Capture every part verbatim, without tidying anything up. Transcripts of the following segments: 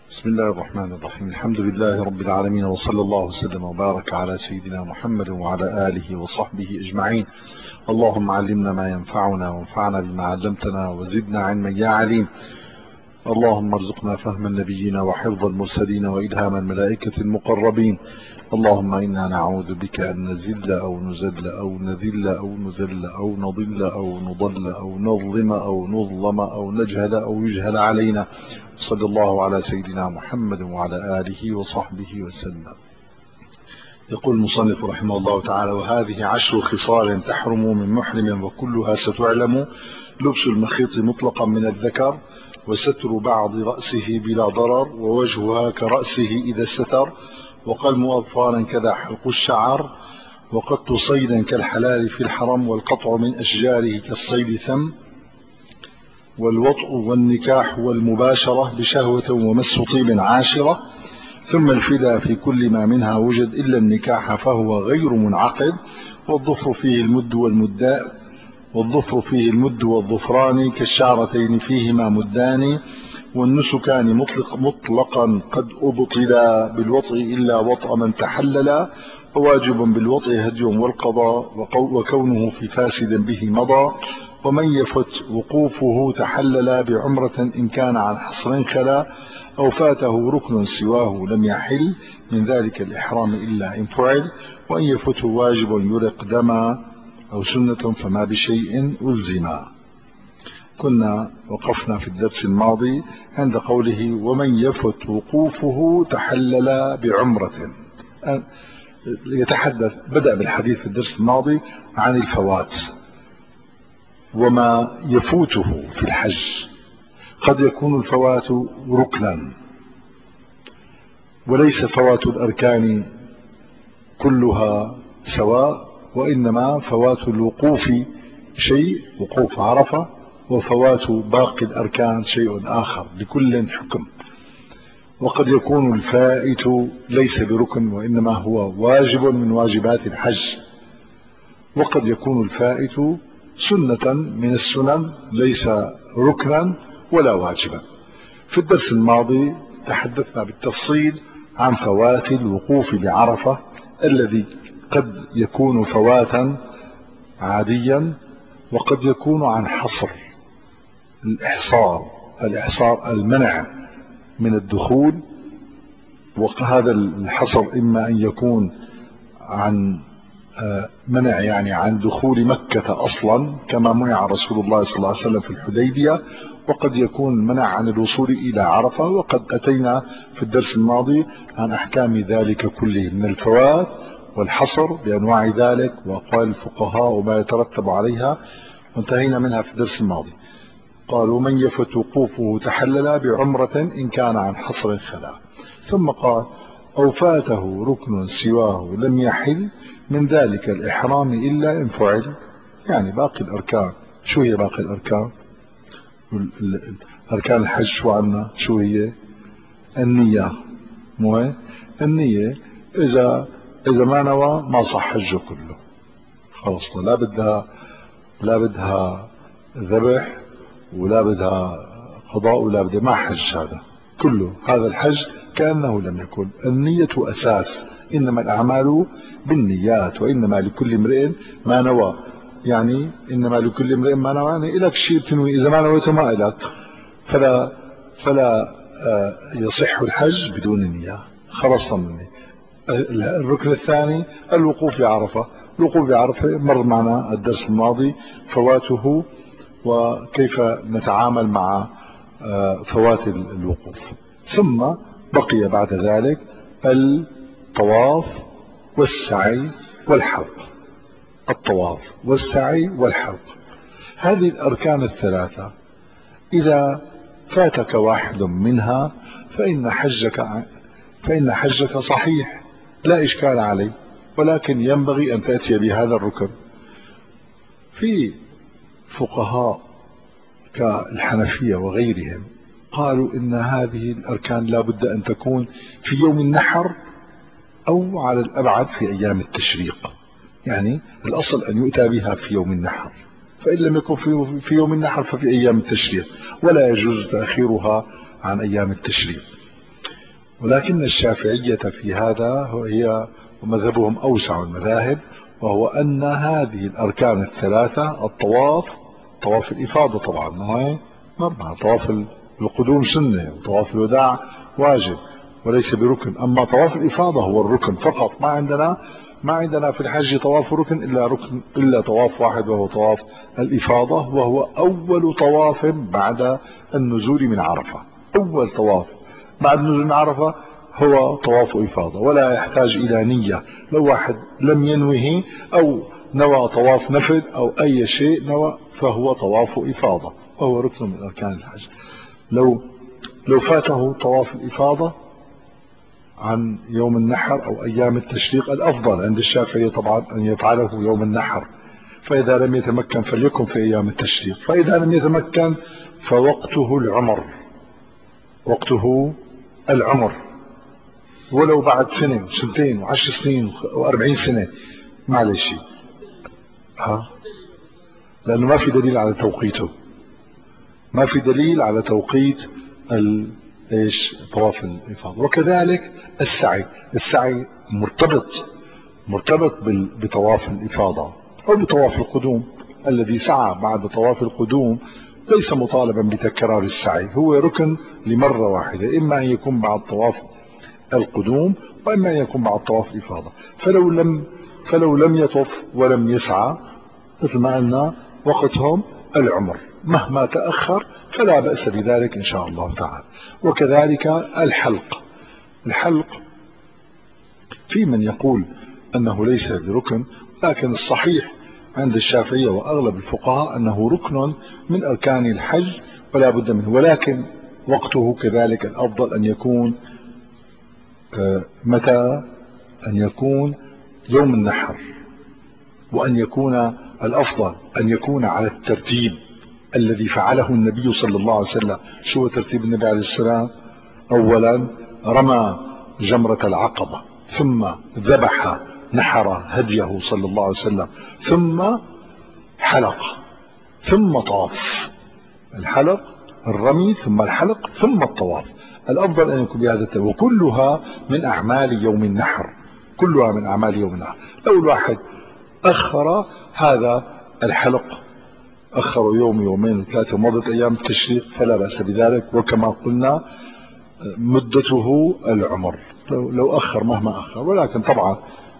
بسم الله الرحمن الرحيم. الحمد لله رب العالمين، وصلى الله وسلم وبارك على سيدنا محمد وعلى آله وصحبه أجمعين. اللهم علمنا ما ينفعنا وانفعنا بما علمتنا وزدنا علما يا عليم. اللهم ارزقنا فهم النبيين وحفظ المرسلين وإلهام الملائكة المقربين. اللهم إنا نعوذ بك أن نزل أو نزل أو نذل أو نذل أو نضل أو نضل أو نظلم أو نظلم أو نجهل أو يجهل علينا. صلى الله على سيدنا محمد وعلى آله وصحبه وسلم. يقول المصنف رحمه الله تعالى: وهذه عشر خصال تحرم من محرم وكلها ستعلم: لبس المخيط مطلقا من الذكر، وستر بعض رأسه بلا ضرر، ووجهها كرأسه إذا استتر، وقلم أظفار كذا حلق الشعر، وقط صيدا كالحلال في الحرم، والقطع من أشجاره كالصيد ثم، والوطء والنكاح والمباشرة بشهوة ومس طيب عاشرة، ثم الفداء في كل ما منها وجد إلا النكاح فهو غير منعقد، والظفر فيه المد والمداء والظفر فيه المد والظفران كالشعرتين فيهما مدان، والنسكان مطلق مطلقا قد أبطلا بالوطء إلا وطء من تحللا، وواجب بالوطء هدي والقضاء وكونه في فاسد به مضى، ومن يفت وقوفه تحللا بعمرة إن كان عن حصر خلا، أو فاته ركن سواه لم يحل من ذلك الإحرام إلا إن فعل، وإن يفته واجب يرق دما أو سنة فما بشيء ألزما. كنا وقفنا في الدرس الماضي عند قوله: ومن يفت وقوفه تحلل بعمرة. يتحدث بدأ بالحديث في الدرس الماضي عن الفوات وما يفوته في الحج. قد يكون الفوات ركنا، وليس فوات الأركان كلها سواء، وإنما فوات الوقوف شيء، وقوف عرفة، وفوات باقي الأركان شيء آخر، لكل حكم. وقد يكون الفائت ليس بركن، وإنما هو واجب من واجبات الحج. وقد يكون الفائت سنة من السنن، ليس ركنا ولا واجبا. في الدرس الماضي تحدثنا بالتفصيل عن فوات الوقوف بعرفة، الذي قد يكون فواتا عاديا، وقد يكون عن حصر الإحصار الإحصار المنع من الدخول. وهذا الحصر إما أن يكون عن منع يعني عن دخول مكة أصلا، كما منع رسول الله صلى الله عليه وسلم في الحديبية، وقد يكون منع عن الوصول إلى عرفة. وقد أتينا في الدرس الماضي عن أحكام ذلك كله من الفوات والحصر بأنواع ذلك وأقوال الفقهاء وما يترتب عليها، وانتهينا منها في الدرس الماضي. قالوا: من يفت وقوفه تحلل بعمرة إن كان عن حصر خلا. ثم قال: أو فاته ركن سواه لم يحل من ذلك الإحرام إلا إن فعل. يعني باقي الأركان. شو هي باقي الأركان؟ أركان الحج شو عنا؟ شو هي؟ النية. مو النية إذا إذا ما نوى ما صح حجه كله، خلص. لا بدها لا بدها ذبح، ولا بدها قضاء، ولا بدها ما حج. هذا كله، هذا الحج كأنه لم يكن. النية أساس، إنما الأعمال بالنيات، وإنما لكل امرئ ما نوى. يعني إنما لكل امرئ ما نوى، يعني إلك شيء تنوي، إذا ما نويته ما إلك، فلا فلا يصح الحج بدون النية. خلصنا مني. الركن الثاني الوقوف بعرفة. الوقوف بعرفة مر معنا الدرس الماضي فواته، وكيف نتعامل مع فوات الوقوف. ثم بقي بعد ذلك الطواف والسعي والحلق. الطواف والسعي والحلق، هذه الأركان الثلاثة إذا فاتك واحد منها فإن حجك فإن حجك صحيح، لا إشكال عليه، ولكن ينبغي أن تأتي بهذا الركن. في فقهاء كالحنفية وغيرهم قالوا إن هذه الأركان لا بد أن تكون في يوم النحر، أو على الأبعد في أيام التشريق. يعني الأصل أن يؤتى بها في يوم النحر، فإن لم يكن في, في يوم النحر ففي أيام التشريق، ولا يجوز تأخيرها عن أيام التشريق. ولكن الشافعية في هذا هي ومذهبهم أوسع المذاهب، وهو أن هذه الأركان الثلاثة الطواف، طواف الإفاضة طبعا ما هو مرمى، طواف القدوم سنة وطواف الوداع واجب وليس بركن، أما طواف الإفاضة هو الركن فقط. ما عندنا ما عندنا في الحج طواف ركن إلا ركن إلا طواف واحد وهو طواف الإفاضة، وهو أول طواف بعد النزول من عرفة. أول طواف بعد نزول من عرفة هو طواف إفاضة، ولا يحتاج إلى نية. لو واحد لم ينوه أو نوى طواف نفل أو أي شيء نوى فهو طواف إفاضة، وهو ركن من أركان الحج. لو لو فاته طواف الإفاضة عن يوم النحر أو أيام التشريق، الأفضل عند الشافعية طبعا أن يفعله يوم النحر، فإذا لم يتمكن فليكن في أيام التشريق، فإذا لم يتمكن فوقته العمر، وقته العمر، ولو بعد سنة وسنتين وعشر سنين وأربعين سنة معلش، ها، لأنه ما في دليل على توقيته، ما في دليل على توقيت ايش طواف الإفاضة. وكذلك السعي، السعي مرتبط مرتبط بطواف الإفاضة أو بطواف القدوم. الذي سعى بعد طواف القدوم ليس مطالبا بتكرار السعي، هو ركن لمرة واحدة، إما أن يكون بعد طواف القدوم وإما أن يكون بعد طواف الإفاضة. فلو لم فلو لم يطف ولم يسعى مثل ما قلنا وقتهم العمر، مهما تأخر فلا بأس بذلك إن شاء الله تعالى. وكذلك الحلق، الحلق في من يقول أنه ليس بركن، لكن الصحيح عند الشافعية وأغلب الفقهاء أنه ركن من أركان الحج ولا بد منه، ولكن وقته كذلك الأفضل أن يكون متى؟ أن يكون يوم النحر، وأن يكون الأفضل أن يكون على الترتيب الذي فعله النبي صلى الله عليه وسلم. شو ترتيب النبي عليه السلام؟ أولا رمى جمرة العقبة، ثم ذبح نحر هديه صلى الله عليه وسلم، ثم حلق، ثم طاف. الحلق، الرمي، ثم الحلق، ثم الطواف. الأفضل أن يكون بهذا الترتيب، وكلها من أعمال يوم النحر، كلها من أعمال يوم النحر. لو الواحد أخر هذا الحلق، أخروا يوم يومين وثلاثة ومضت أيام التشريق فلا بأس بذلك، وكما قلنا مدته العمر لو, لو أخر مهما أخر. ولكن طبعا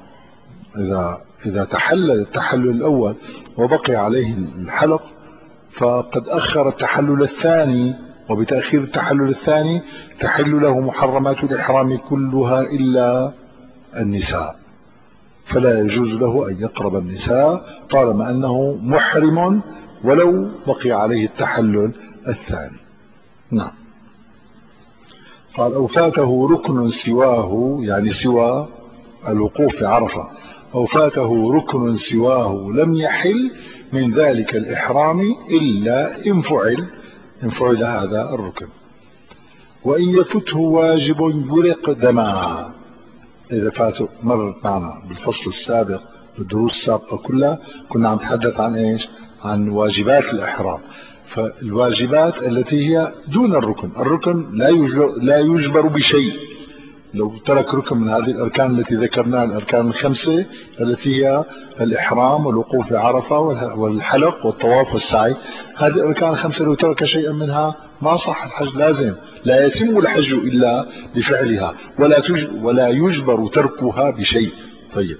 إذا إذا تحلل التحلل الأول وبقي عليه الحلق فقد أخر التحلل الثاني، وبتأخير التحلل الثاني تحل له محرمات الإحرام كلها إلا النساء، فلا يجوز له أن يقرب النساء طالما أنه محرم ولو بقي عليه التحلل الثاني. نعم. قال أو فاته ركن سواه، يعني سوى الوقوف في عرفة، أو فاته ركن سواه لم يحل من ذلك الإحرام إلا إن فعل إن فعل هذا الركن. وإن يفته واجب يرق دماء. إذا فاته، مرت معنا بالفصل السابق بالدروس السابقة كلها كنا عم نتحدث عن إيش؟ عن واجبات الإحرام. فالواجبات التي هي دون الركن، الركن لا يجبر, لا يجبر بشيء. لو ترك ركن من هذه الأركان التي ذكرناها، الأركان الخمسة التي هي الإحرام والوقوف بعرفة والحلق والطواف والسعي، هذه الأركان الخمسة لو ترك شيئا منها ما صح الحج، لازم لا يتم الحج إلا بفعلها، ولا ولا يجبر تركها بشيء. طيب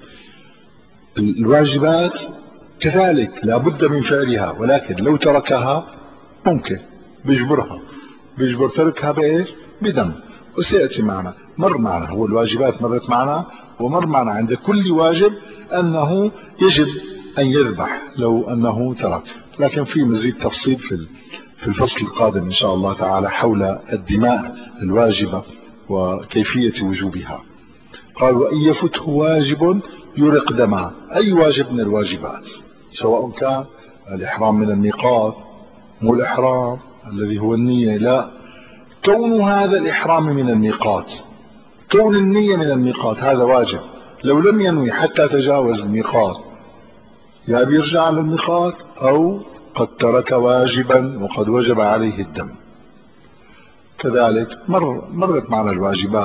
الواجبات كذلك لا بد من فعلها، ولكن لو تركها ممكن بيجبرها، بيجبر تركها بإيش؟ بدم. وسيأتي معنا، مر معنا هو الواجبات مرت معنا، ومر معنا عند كل واجب أنه يجب أن يذبح لو أنه ترك. لكن في مزيد تفصيل في في الفصل القادم إن شاء الله تعالى حول الدماء الواجبة وكيفية وجوبها. قال وإن يفته واجب يرق دماء، أي واجب من الواجبات، سواء كان الإحرام من الميقات، مو الإحرام الذي هو النية، لا، كون هذا الإحرام من الميقات، كون النية من الميقات هذا واجب. لو لم ينوي حتى تجاوز الميقات يا بيرجع على الميقات أو قد ترك واجبا وقد وجب عليه الدم. كذلك مر مرت معنا الواجبات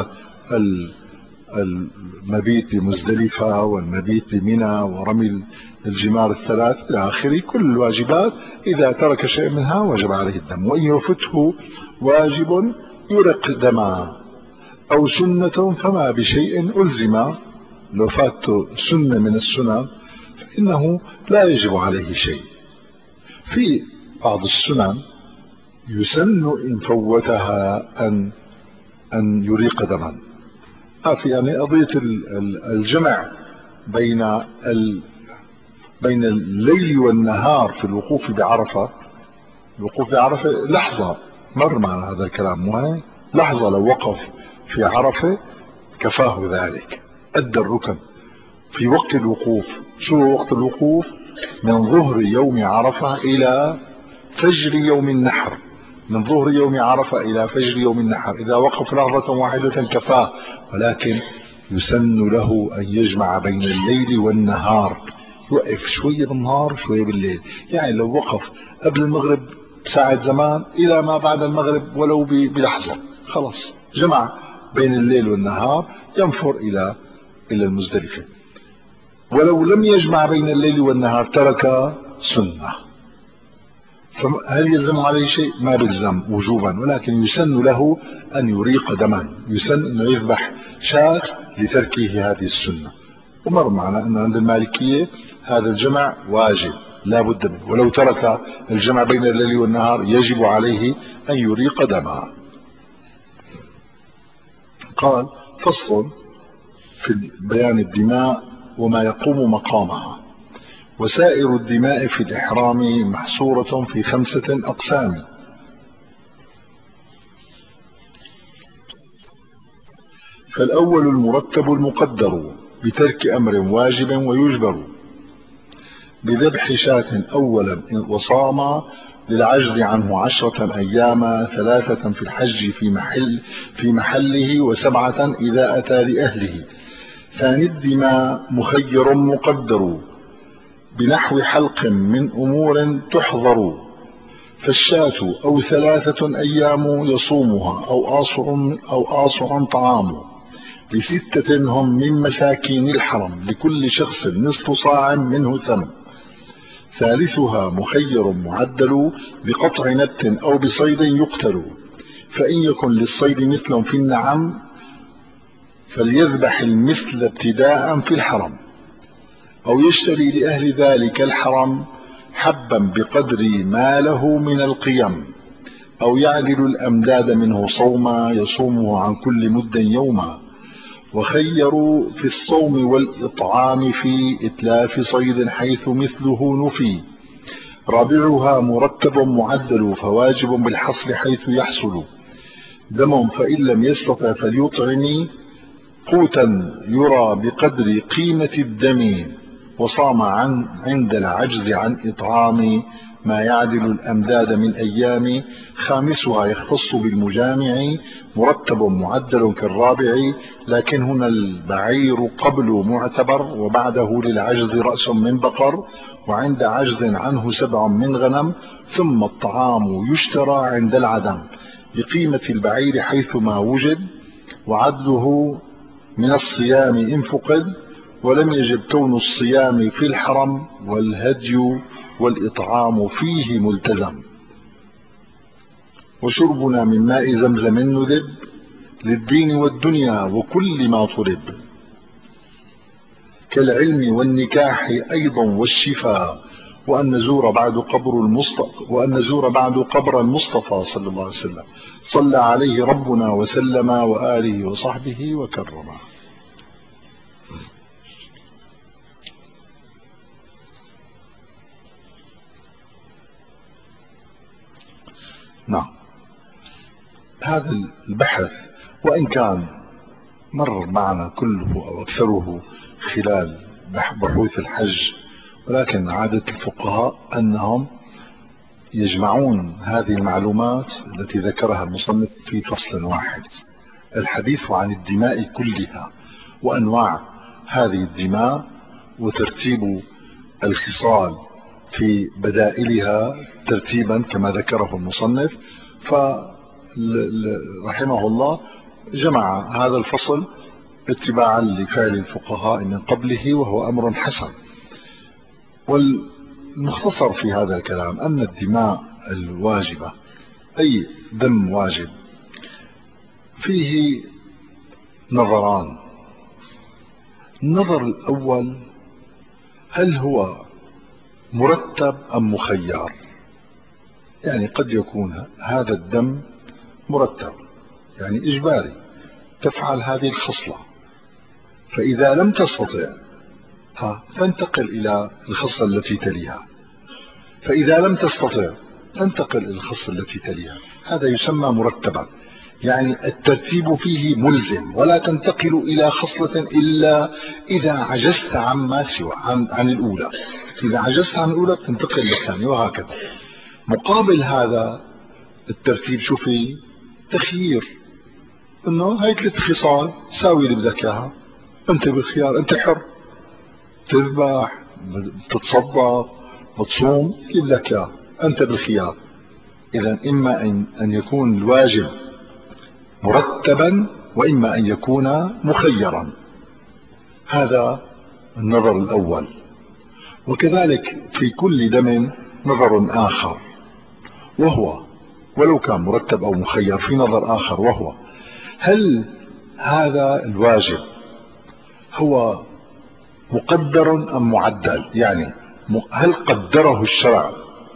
المبيت بمزدلفة والمبيت بمنى ورمي الجمار الثلاث إلى آخره. كل الواجبات إذا ترك شيء منها وجب عليه الدم، وإن يفته واجب يرق دما أو سنة فما بشيء ألزم. لو فاته سنة من السنن فإنه لا يجب عليه شيء. في بعض السنن يسن إن فوتها أن أن يريق دما. في يعني قضية الجمع بين ال بين الليل والنهار في الوقوف بعرفة. الوقوف بعرفة لحظة، مر معنا هذا الكلام، مو لحظة لو وقف في عرفة كفاه ذلك، أدى الركن في وقت الوقوف. شو وقت الوقوف؟ من ظهر يوم عرفة إلى فجر يوم النحر. من ظهر يوم عرفة إلى فجر يوم النحر إذا وقف لحظة واحدة كفاه، ولكن يسن له أن يجمع بين الليل والنهار، يوقف شوية بالنهار وشوية بالليل. يعني لو وقف قبل المغرب بساعة زمان إلى ما بعد المغرب ولو بلحظة، خلاص جمع بين الليل والنهار، ينفر إلى إلى المزدلفة. ولو لم يجمع بين الليل والنهار ترك سنة. فهل يلزم عليه شيء؟ ما بيلزم وجوبا، ولكن يسن له أن يريق دما، يسن أنه يذبح شاة لتركه هذه السنة. ومر معنا أن عند المالكية هذا الجمع واجب لا بد منه، ولو ترك الجمع بين الليل والنهار يجب عليه أن يريق دما. قال: فصل في بيان الدماء وما يقوم مقامها. وسائر الدماء في الإحرام محصورة في خمسة أقسام: فالأول المرتب المقدر بترك أمر واجب ويجبر، بذبح شاة أولا وصام للعجز عنه عشرة أيام، ثلاثة في الحج في محل في محله، وسبعة إذا أتى لأهله. ثاني الدماء مخير مقدر بنحو حلق من أمور تحضر، فالشاة أو ثلاثة أيام يصومها أو آصع أو آصع طعام، لستة هم من مساكين الحرم، لكل شخص نصف صاع منه ثم. ثالثها مخير معدل بقطع نبت أو بصيد يقتل، فإن يكن للصيد مثل في النعم فليذبح المثل ابتداء في الحرم، أو يشتري لأهل ذلك الحرم حبا بقدر ما له من القيم، أو يعدل الأمداد منه صوما يصومه عن كل مد يوما. وخيروا في الصوم والإطعام في إتلاف صيد حيث مثله نفي. رابعها مرتب معدل فواجب بالحصر حيث يحصل، دم فإن لم يستطع فليطعم قوتا يرى بقدر قيمة الدم، وصام عن عند العجز عن إطعام ما يعدل الأمداد من أيام. خامسها يختص بالمجامع مرتب معدل كالرابع، لكن هنا البعير قبل معتبر، وبعده للعجز رأس من بقر، وعند عجز عنه سبع من غنم، ثم الطعام يشترى عند العدم بقيمة البعير حيثما وجد، وعدله من الصيام إن فقد، ولم يجب كون الصيام في الحرم، والهدي والإطعام فيه ملتزم. وشربنا من ماء زمزم ندب للدين والدنيا وكل ما طلب، كالعلم والنكاح أيضا والشفاء، وأن نزور بعد قبر المصطفى وأن نزور بعد قبر المصطفى صلى الله عليه وسلم صلى عليه ربنا وسلم وآله وصحبه وكرم. نعم، هذا البحث وإن كان مر معنا كله أو أكثره خلال بحوث الحج، ولكن عادة الفقهاء أنهم يجمعون هذه المعلومات التي ذكرها المصنف في فصل واحد: الحديث عن الدماء كلها وأنواع هذه الدماء، وترتيب الخصال في بدائلها ترتيبا كما ذكره المصنف. فرحمه الله جمع هذا الفصل اتباعا لفعل الفقهاء من قبله، وهو أمر حسن. والمختصر في هذا الكلام أن الدماء الواجبة، أي دم واجب، فيه نظران. النظر الأول: هل هو مرتب أم مخير؟ يعني قد يكون هذا الدم مرتب، يعني إجباري، تفعل هذه الخصلة، فإذا لم تستطع تنتقل إلى الخصلة التي تليها، فإذا لم تستطع تنتقل إلى الخصلة التي تليها. هذا يسمى مرتبا، يعني الترتيب فيه ملزم، ولا تنتقل إلى خصلة إلا إذا عجزت عما سوى عن, عن الأولى. إذا عجزت عن الأولى تنتقل للثانية، وهكذا. مقابل هذا الترتيب شو فيه؟ تخيير، انه هاي ثلاث خصال، ساوي اللي بدك اياها، انت بالخيار، انت حر، تذبح، تتصدق، بتصوم، اللي بدك اياه، انت بالخيار. اذا اما ان ان يكون الواجب مرتبا، واما ان يكون مخيرا. هذا النظر الاول. وكذلك في كل دم نظر اخر، وهو ولو كان مرتب او مخير في نظر اخر، وهو: هل هذا الواجب هو مقدر أم معدل؟ يعني هل قدره الشرع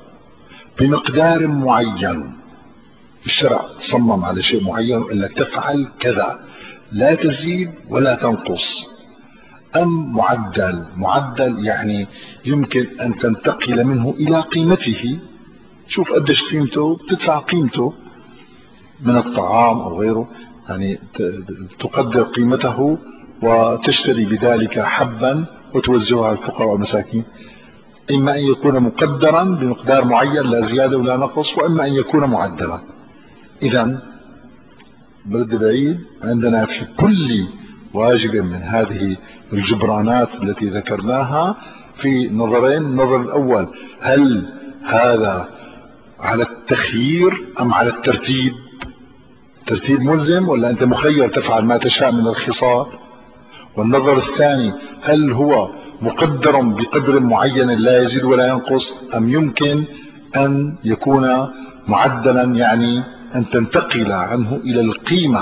بمقدار معين؟ الشرع صمم على شيء معين وقال لك تفعل كذا، لا تزيد ولا تنقص، أم معدل؟ معدل يعني يمكن أن تنتقل منه إلى قيمته، شوف قديش قيمته، بتدفع قيمته من الطعام أو غيره، يعني تقدر قيمته وتشتري بذلك حبا وتوزعها على الفقراء والمساكين. إما أن يكون مقدرا بمقدار معين لا زيادة ولا نقص، وإما أن يكون معدلا. إذن برد بعيد، عندنا في كل واجب من هذه الجبرانات التي ذكرناها في نظرين. النظر الأول: هل هذا على التخيير أم على الترتيب؟ ترتيب ملزم ولا أنت مخير تفعل ما تشاء من الخصال؟ والنظر الثاني: هل هو مقدر بقدر معين لا يزيد ولا ينقص، أم يمكن أن يكون معدلا، يعني أن تنتقل عنه إلى القيمة،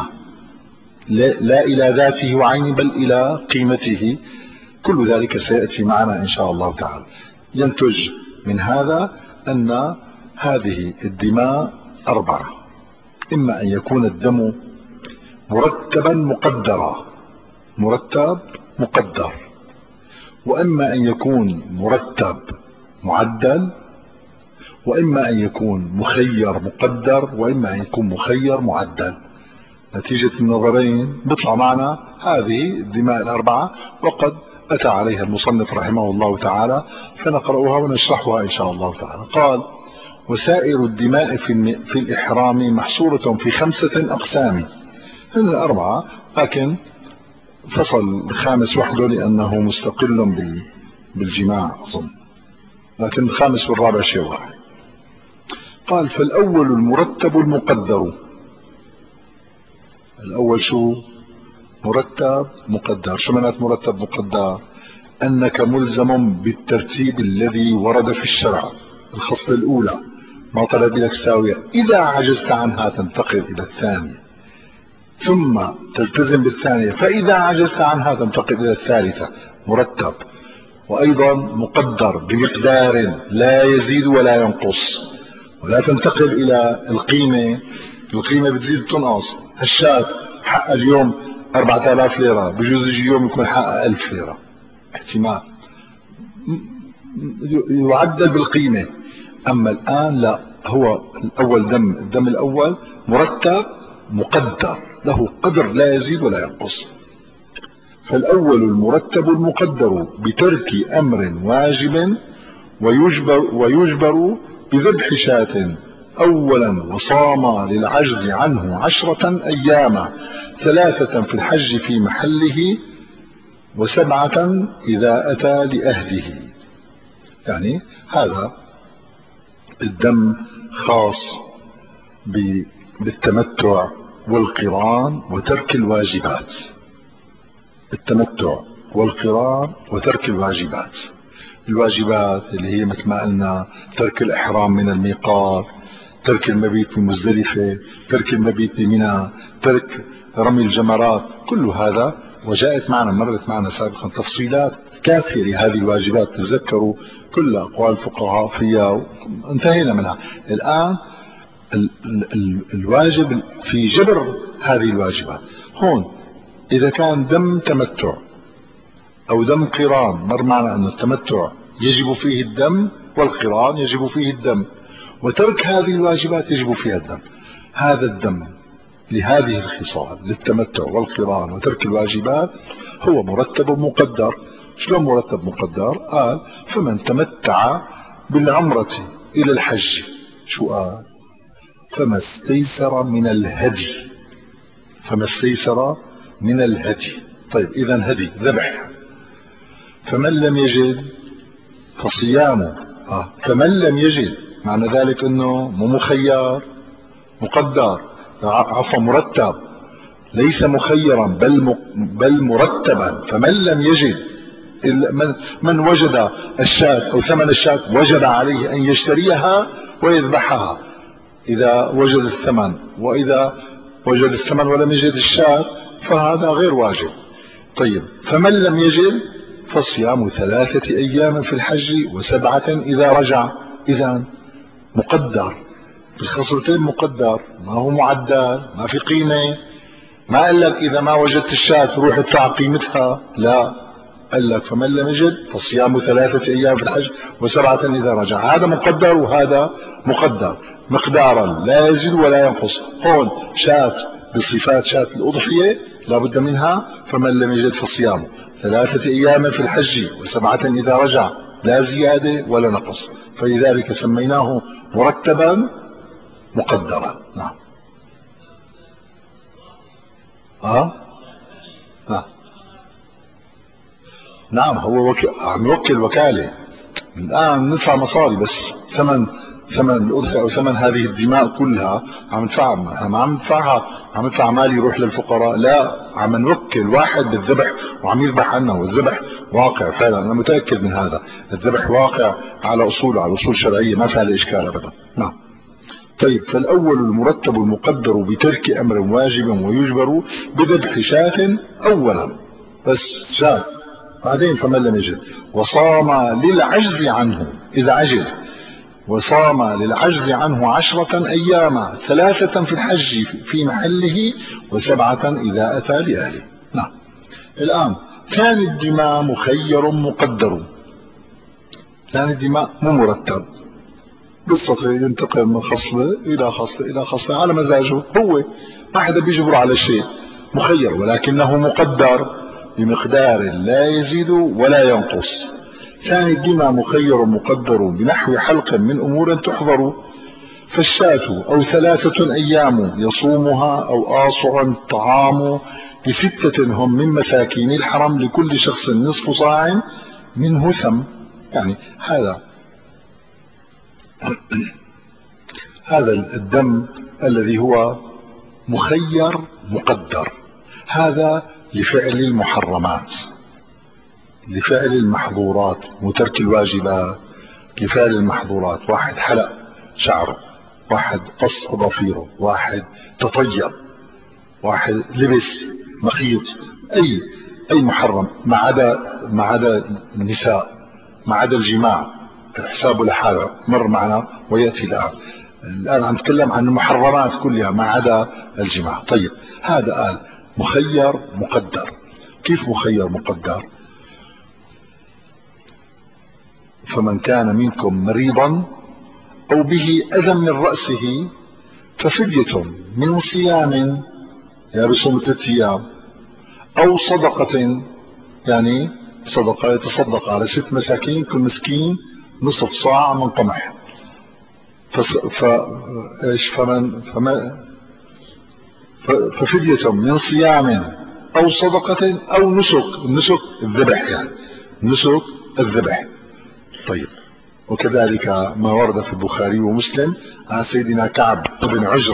لا إلى ذاته وعينه بل إلى قيمته. كل ذلك سيأتي معنا إن شاء الله تعالى. ينتج من هذا أن هذه الدماء أربعة: إما أن يكون الدم مرتبا مقدرا، مرتب مقدر، وإما أن يكون مرتب معدل، وإما أن يكون مخير مقدر، وإما أن يكون مخير معدل. نتيجة النظرين بيطلع معنا هذه الدماء الأربعة، وقد أتى عليها المصنف رحمه الله تعالى، فنقرأها ونشرحها إن شاء الله تعالى. قال: وسائر الدماء في, في الإحرام محصورة في خمسة أقسام. هن الأربعة، لكن فصل الخامس وحده لأنه مستقل بالجماع أظن، لكن الخامس والرابع شيء واحد. قال: فالأول المرتب المقدر. الأول شو؟ مرتب مقدر. شو معنات مرتب مقدر؟ أنك ملزم بالترتيب الذي ورد في الشرع. الخصلة الأولى ما طلب لك ساوية، إذا عجزت عنها تنتقل إلى الثانية، ثم تلتزم بالثانية، فإذا عجزت عنها تنتقل إلى الثالثة. مرتب، وأيضا مقدر بمقدار لا يزيد ولا ينقص، ولا تنتقل إلى القيمة. القيمة بتزيد وتنقص. هالشاة حق اليوم أربعة آلاف ليرة، بجوز يجي يوم يكون حق ألف ليرة، احتمال، يعدل بالقيمة. أما الآن لا، هو الأول دم الدم الأول مرتب مقدر، له قدر لا يزيد ولا ينقص. فالأول المرتب المقدر بترك أمر واجب، ويجبر, ويجبر بذبح شاة أولا، وصام للعجز عنه عشرة أيام، ثلاثة في الحج في محله، وسبعة إذا أتى لأهله. يعني هذا الدم خاص بالتمتع والقران وترك الواجبات. التمتع والقران وترك الواجبات. الواجبات اللي هي مثل ما قلنا ترك الإحرام من الميقات، ترك المبيت بمزدلفة، ترك المبيت بمنى، ترك رمي الجمرات، كل هذا وجاءت معنا مرت معنا سابقا تفصيلات كافية لهذه الواجبات. تذكروا كل أقوال الفقهاء فيها انتهينا منها. الآن ال ال ال الواجب في جبر هذه الواجبات. هون إذا كان دم تمتع أو دم قران، مر معنا أن التمتع يجب فيه الدم والقران يجب فيه الدم، وترك هذه الواجبات يجب فيها الدم. هذا الدم لهذه الخصال للتمتع والقران وترك الواجبات هو مرتب مقدر. شلون مرتب مقدر؟ قال فمن تمتع بالعمرة إلى الحج، شو قال؟ فما استيسر من الهدي، فما استيسر من الهدي. طيب إذا هدي ذبح. فمن لم يجد فصيامه. آه. فمن لم يجد معنى ذلك انه مو مخير، مقدر، عفوا مرتب، ليس مخيرا بل بل مرتبا. فمن لم يجد من من وجد الشاة او ثمن الشاة وجب عليه ان يشتريها ويذبحها اذا وجد الثمن، واذا وجد الثمن ولم يجد الشاة فهذا غير واجب. طيب فمن لم يجد فصيام ثلاثة أيام في الحج وسبعة إذا رجع. إذا مقدر بالخصلتين، مقدر، ما هو معدل، ما في قيمة. ما قال لك إذا ما وجدت الشاة روح ادفع قيمتها، لا، قال لك فمن لم يجد فصيام ثلاثة أيام في الحج وسبعة إذا رجع. هذا مقدر وهذا مقدر مقدارا لا يزيد ولا ينقص. هون شاة بصفات شاة الأضحية لا بد منها. فمن لم يجد فصيامه ثلاثة أيام في الحج وسبعة إذا رجع، لا زيادة ولا نقص. فلذلك سميناه مرتبا مقدرا. نعم. ها؟ نعم. نعم هو وك... عم يوكل وكالة. الآن ندفع مصاري بس ثمن ثمن الأضحية أو ثمن هذه الدماء كلها عم ندفعها، ما عم ندفعها عم ندفع مال يروح للفقراء، لا، عم نوكل واحد بالذبح وعم يذبح عنه. والذبح واقع فعلا، أنا متأكد من هذا. الذبح واقع على أصول على أصول شرعية ما فيها إشكال أبدا. نعم. طيب فالأول المرتب المقدر بترك أمر واجب ويجبر بذبح شاة أولا، بس شاة. بعدين فمن لم يجد وصام للعجز عنه إذا عجز، وصام للعجز عنه عشرة أياما، ثلاثة في الحج في محله وسبعة إذا أتى لأهله. نعم. الآن ثاني الدماء مخير مقدر. ثاني الدماء مو مرتب، بيستطيع ينتقل من خصلة إلى خصلة إلى خصلة على مزاجه هو، ما حدا بيجبر على شيء. مخير ولكنه مقدر بمقدار لا يزيد ولا ينقص. ثاني الدماء مخير مقدر بنحو حلق من أمور تحضر. فالشاة أو ثلاثة أيام يصومها أو آصع الطعام لستة هم من مساكين الحرم لكل شخص نصف صاع منه ثم. يعني هذا هذا الدم الذي هو مخير مقدر، هذا لفعل المحرمات، لفعل المحظورات وترك الواجبات. لفعل المحظورات، واحد حلق شعره، واحد قص أظافيره، واحد تطيب، واحد لبس مخيط، أي أي محرم، ما عدا ما عدا النساء، ما عدا الجماع حسابه لحاله مر معنا ويأتي الآن. الآن عم نتكلم عن المحرمات كلها ما عدا الجماع. طيب هذا قال مخير مقدر. كيف مخير مقدر؟ فمن كان منكم مريضا أو به أذى من رأسه ففدية من صيام، يعني بصوم ثلاثة أيام، أو صدقة، يعني صدقة يتصدق على ست مساكين كل مسكين نصف صاع من قمح. فص... ف... إيش فمن فما ف... ففدية من صيام أو صدقة أو نسك. النسك الذبح، يعني نسك الذبح. طيب وكذلك ما ورد في البخاري ومسلم عن سيدنا كعب بن عجرة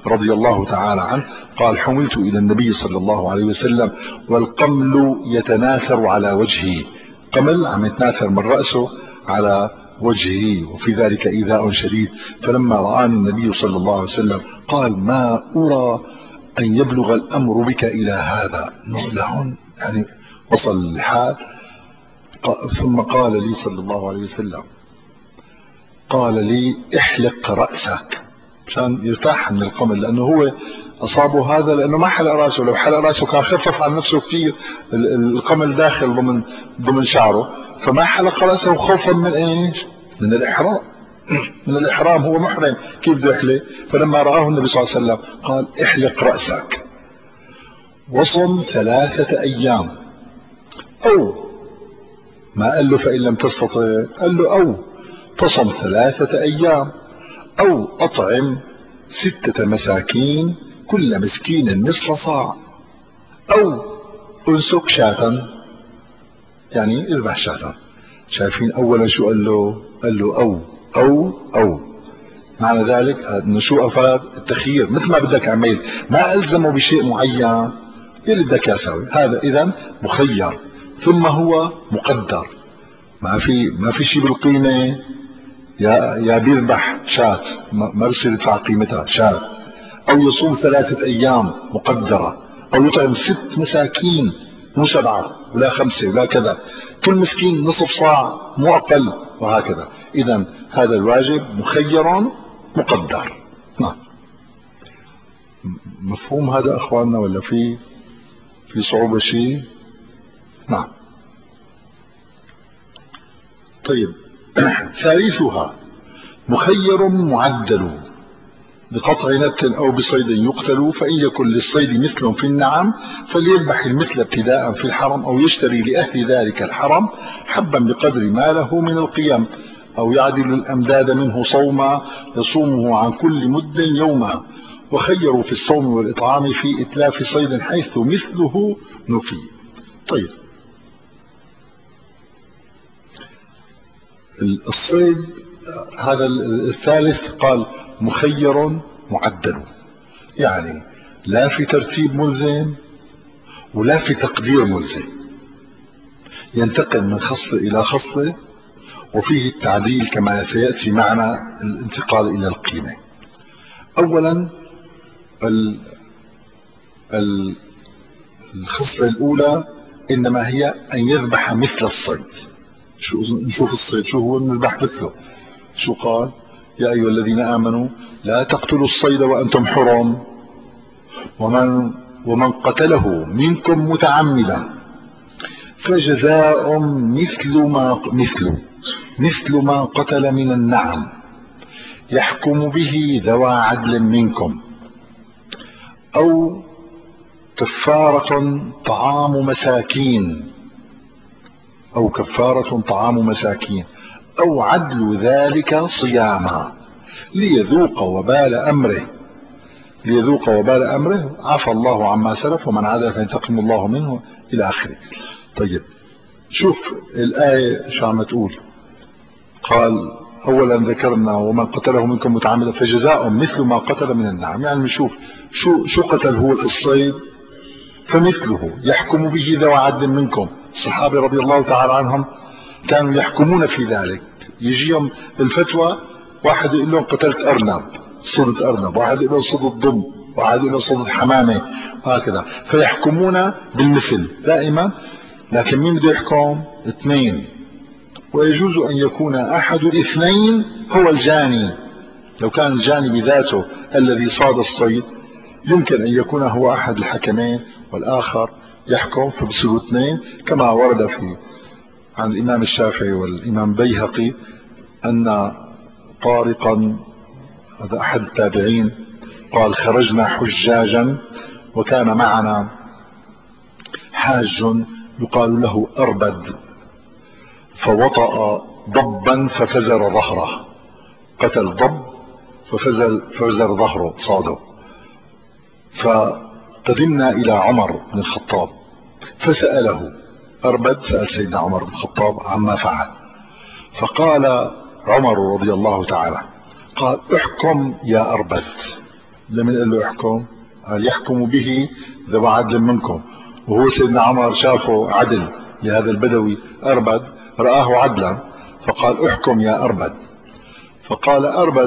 رضي الله تعالى عنه قال حملت إلى النبي صلى الله عليه وسلم والقمل يتناثر على وجهه، قمل عم يتناثر من رأسه على وجهه وفي ذلك إيذاء شديد. فلما رآني النبي صلى الله عليه وسلم قال ما أرى أن يبلغ الأمر بك إلى هذا، لهون يعني وصل الحال. ثم قال لي صلى الله عليه وسلم قال لي احلق رأسك مشان يرتاح من القمل، لأنه هو أصابه هذا لأنه ما حلق رأسه، لو حلق رأسه كان خفف عن نفسه كثير، القمل داخل ضمن ضمن شعره، فما حلق رأسه خوفا من ايش؟ من الإحرام من الإحرام، هو محرم كيف بده يحلق؟ فلما رآه النبي صلى الله عليه وسلم قال احلق رأسك وصم ثلاثة أيام، أو ما قال له فإن لم تستطع، قال له أو فصم ثلاثة أيام أو أطعم ستة مساكين كل مسكين نصف صاع، أو أنسك شاة، يعني اذبح شاة. شايفين أولا شو قال له؟ قال له أو أو أو معنى ذلك أنه شو أفاد؟ التخيير، مثل ما بدك اعمل، ما ألزمه بشيء معين، يلي بدك يساوي هذا. إذن مخير، ثم هو مقدر، ما في ما في شيء بالقيمة، يا يا بيذبح شاة ما بصير يدفع قيمتها شاة، أو يصوم ثلاثة أيام مقدرة، أو يطعم ست مساكين مو سبعة ولا خمسة ولا كذا، كل مسكين نصف صاع مو أقل، وهكذا. إذن هذا الواجب مخير مقدر. نعم، مفهوم هذا أخواننا ولا في في صعوبة شيء؟ نعم. طيب ثالثها مخير معدل بقطع نبت أو بصيد يقتل، فإن يكن للصيد مثل في النعم فليذبح المثل ابتداء في الحرم، أو يشتري لأهل ذلك الحرم حبا بقدر ما له من القيم، أو يعدل الأمداد منه صوما يصومه عن كل مد يوما. وخيروا في الصوم والإطعام في إتلاف صيد حيث مثله نفي. طيب الصيد هذا الثالث قال مخير معدل، يعني لا في ترتيب ملزم ولا في تقدير ملزم، ينتقل من خصلة إلى خصلة، وفيه التعديل كما سيأتي معنا الانتقال إلى القيمة. أولا الخصلة الأولى إنما هي أن يذبح مثل الصيد. شو نشوف الصيد شو هو نذبح مثله. شو قال؟ يا أيها الذين آمنوا لا تقتلوا الصيد وأنتم حرم، ومن ومن قتله منكم متعمدا فجزاء مثل ما مثل مثل ما قتل من النعم يحكم به ذوى عدل منكم، أو كفارة طعام مساكين أو كفارة طعام مساكين أو عدل ذلك صياما ليذوق وبال أمره ليذوق وبال أمره عفى الله عما سلف ومن عاد فينتقم الله منه إلى آخره. طيب شوف الآية شو عم تقول. قال أولا ذكرنا ومن قتله منكم متعمدا فجزاء مثل ما قتل من النعم، يعني نشوف شو شو قتل هو في الصيد فمثله يحكم به ذوى عدل منكم. الصحابة رضي الله تعالى عنهم كانوا يحكمون في ذلك، يجيهم الفتوى، واحد يقول لهم قتلت أرنب صدت أرنب، واحد يقول لهم صدت ضب، واحد يقول لهم صدت حمامة، وهكذا، فيحكمون بالمثل دائما. لكن مين بده يحكم؟ اثنين، ويجوز أن يكون أحد الاثنين هو الجاني. لو كان الجاني بذاته الذي صاد الصيد يمكن أن يكون هو أحد الحكمين والآخر يحكم، فبصيروا اثنين، كما ورد في عن الإمام الشافعي والإمام بيهقي أن طارقا هذا أحد التابعين قال خرجنا حجاجا وكان معنا حاج يقال له أربد، فوطأ ضبا ففزر ظهره، قتل ضب ففزر, ففزر ظهره صاده. فقدمنا إلى عمر بن الخطاب فسأله أربد، سأل سيدنا عمر بن الخطاب عما فعل، فقال عمر رضي الله تعالى قال احكم يا أربد لمن قال له احكم؟ قال يحكم به ذو عدل منكم. وهو سيدنا عمر شافه عدل لهذا البدوي أربد، رآه عدلا فقال احكم يا أربد. فقال أربد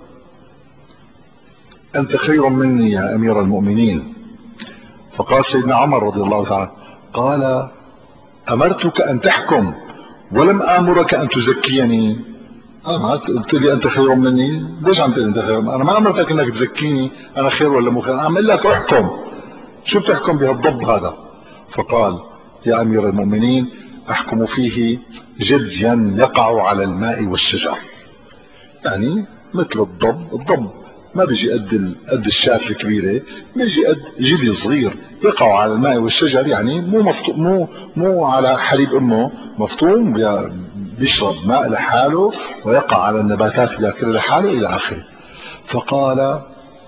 أنت خير مني يا أمير المؤمنين. فقال سيدنا عمر رضي الله تعالى قال أمرتك أن تحكم ولم آمرك أن تزكيني. أنا قلت لي أنت خير مني، ليش عم تقول أنت خير؟ أنا ما أمرتك أنك تزكيني أنا خير ولا مو خير، أنا عم أقول لك احكم، شو بتحكم بهالضب هذا؟ فقال يا أمير المؤمنين أحكم فيه جديا يقع على الماء والشجر. يعني مثل الضب، الضب ما بيجي قد قد الشاة الكبيرة، بيجي قد جدي صغير يقع على الماء والشجر، يعني مو مفطوم، مو مو على حليب امه، مفطوم بيشرب ماء لحاله ويقع على النباتات بياكلها لحاله الى اخره. فقال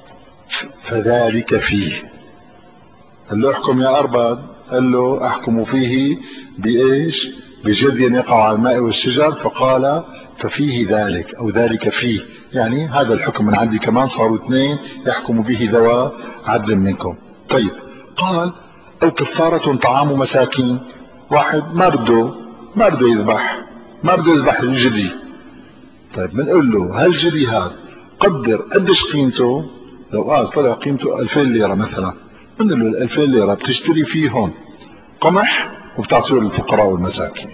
فذلك فيه. قال له احكم يا أربد، قال له احكم فيه بايش؟ بجد يقع على الماء والشجر. فقال ففيه ذلك او ذلك فيه، يعني هذا الحكم من عندي كمان، صاروا اثنين يحكم به ذوى عدل منكم. طيب قال او كفارة طعام مساكين. واحد ما بده ما بده يذبح، ما بده يذبح الجدي. طيب بنقول له هالجدي هذا قدر قديش قيمته، لو قال طلع قيمته ألفين ليرة مثلا، بنقول له الألفين ليرة بتشتري فيهم قمح وبتعطيه للفقراء والمساكين.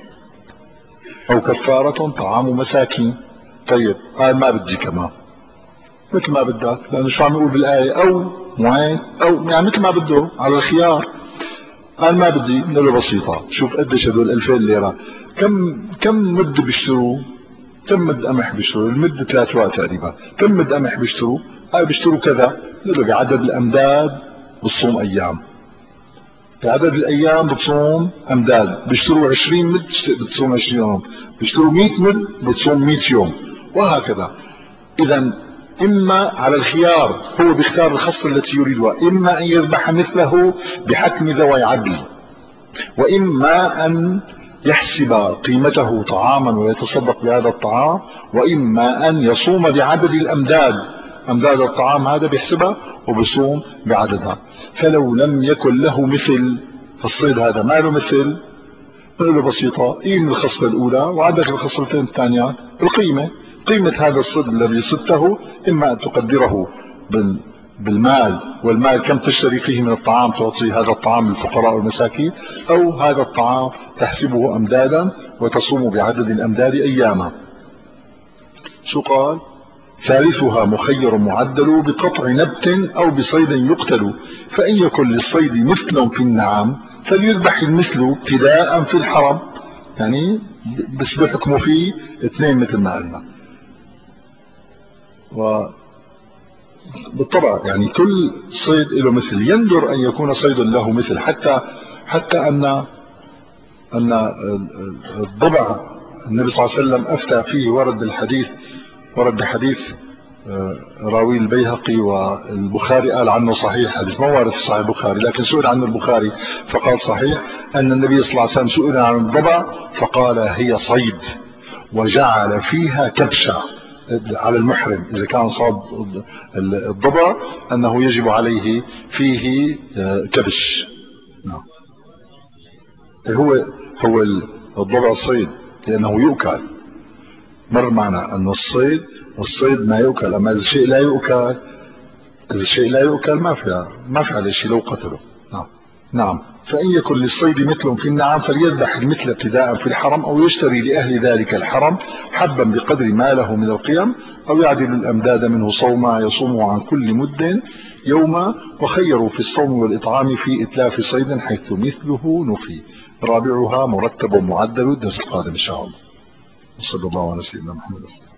او كفارة طعام مساكين. طيب قال ما بدي كمان، مثل ما بدك، لانه شو عم يقول بالايه؟ او معين او يعني مثل ما بده على الخيار. قال ما بدي، بنقول له بسيطه، شوف قديش هدول ألفين ليره، كم كم مد بيشتروا؟ كم مد قمح بيشتروا؟ المد ثلاث وقت تقريبا، كم مد قمح بيشتروا؟ قال بيشتروا كذا. بنقول له بعدد الامداد بتصوم ايام، بعدد الايام بتصوم امداد. بيشتروا عشرين مد بتصوم عشرين يوم، بيشتروا مئة مد بتصوم مئة يوم، وهكذا. اذا اما على الخيار، هو بيختار الخصة التي يريدها، اما ان يذبح مثله بحكم ذوي عدل، واما ان يحسب قيمته طعاما ويتصدق بهذا الطعام، واما ان يصوم بعدد الامداد، امداد الطعام هذا بيحسبها وبيصوم بعددها. فلو لم يكن له مثل، فالصيد هذا ما له مثل، نقول له بسيطة، قيم الخصلة الأولى وعندك الخصلتين الثانيات القيمة. قيمة هذا الصيد الذي صدته إما أن تقدره بال بالمال، والمال كم تشتري فيه من الطعام تعطي هذا الطعام للفقراء والمساكين، أو هذا الطعام تحسبه أمدادا وتصوم بعدد الأمداد أياما. شو قال؟ ثالثها مخير معدل بقطع نبت أو بصيد يقتل، فإن يكن للصيد مثل في النعم فليذبح المثل ابتداء في الحرم. يعني بس بحكموا فيه اثنين مثل ما قلنا. وبالطبع يعني كل صيد له مثل، يندر أن يكون صيد له مثل، حتى حتى أن أن الضبع النبي صلى الله عليه وسلم أفتى فيه، ورد بالحديث، ورد بحديث راوي البيهقي والبخاري قال عنه صحيح، حديث ما وارد في صحيح البخاري، لكن سئل عنه البخاري فقال صحيح، أن النبي صلى الله عليه وسلم سئل عن الضبع فقال هي صيد، وجعل فيها كبشة على المحرم إذا كان صاد الضبع أنه يجب عليه فيه كبش. نعم. هو هو الضبع صيد لأنه يؤكل، مر معنا أن الصيد الصيد ما يؤكل، أما إذا الشيء لا يؤكل، إذا الشيء لا يؤكل ما فيها ما في عليه شيء لو قتله. نعم. نعم. فإن يكن للصيد مثل في النعم فليذبح المثل ابتداء في الحرم، أو يشتري لأهل ذلك الحرم حبا بقدر ما له من القيم، أو يعدل الأمداد منه صوما يصوم عن كل مد يوما، وخيروا في الصوم والإطعام في إتلاف صيد حيث مثله نفي. رابعها مرتب معدل. الدرس القادم إن شاء الله. وصلى الله على سيدنا محمد.